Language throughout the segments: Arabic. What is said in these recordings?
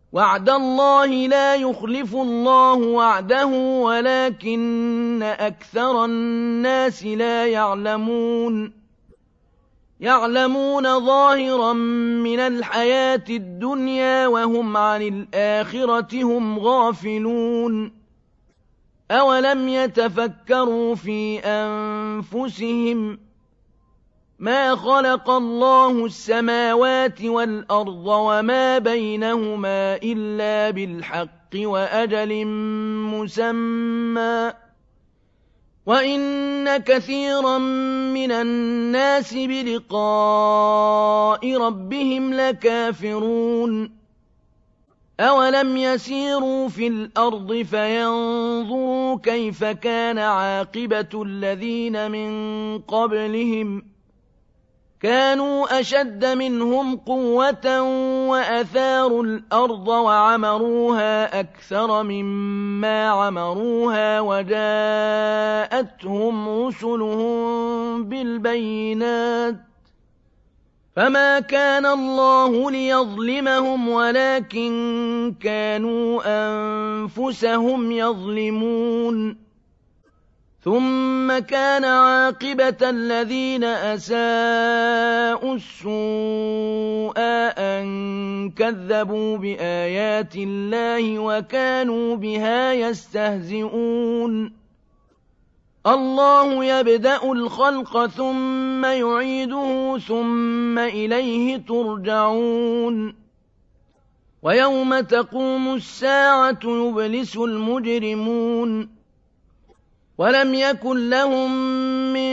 وعد الله لا يخلف الله وعده ولكن أكثر الناس لا يعلمون ظاهرا من الحياة الدنيا وهم عن الآخرة هم غافلون أولم يتفكروا في أنفسهم ما خلق الله السماوات والأرض وما بينهما إلا بالحق وأجل مسمى وإن كثيرا من الناس بلقاء ربهم لكافرون أولم يسيروا في الأرض فينظروا كيف كان عاقبة الذين من قبلهم كانوا أشد منهم قوة وأثاروا الأرض وعمروها أكثر مما عمروها وجاءتهم رسلهم بالبينات فما كان الله ليظلمهم ولكن كانوا أنفسهم يظلمون ثم كان عاقبة الذين أساءوا السوء أن كذبوا بآيات الله وكانوا بها يستهزئون الله يبدأ الخلق ثم يعيده ثم إليه ترجعون ويوم تقوم الساعة يبلس المجرمون ولم يكن لهم من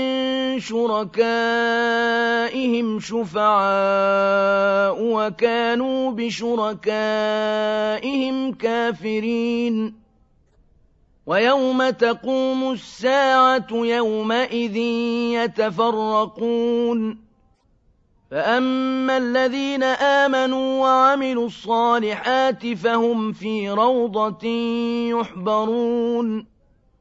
شركائهم شفعاء وكانوا بشركائهم كافرين ويوم تقوم الساعة يومئذ يتفرقون فأما الذين آمنوا وعملوا الصالحات فهم في روضة يحبرون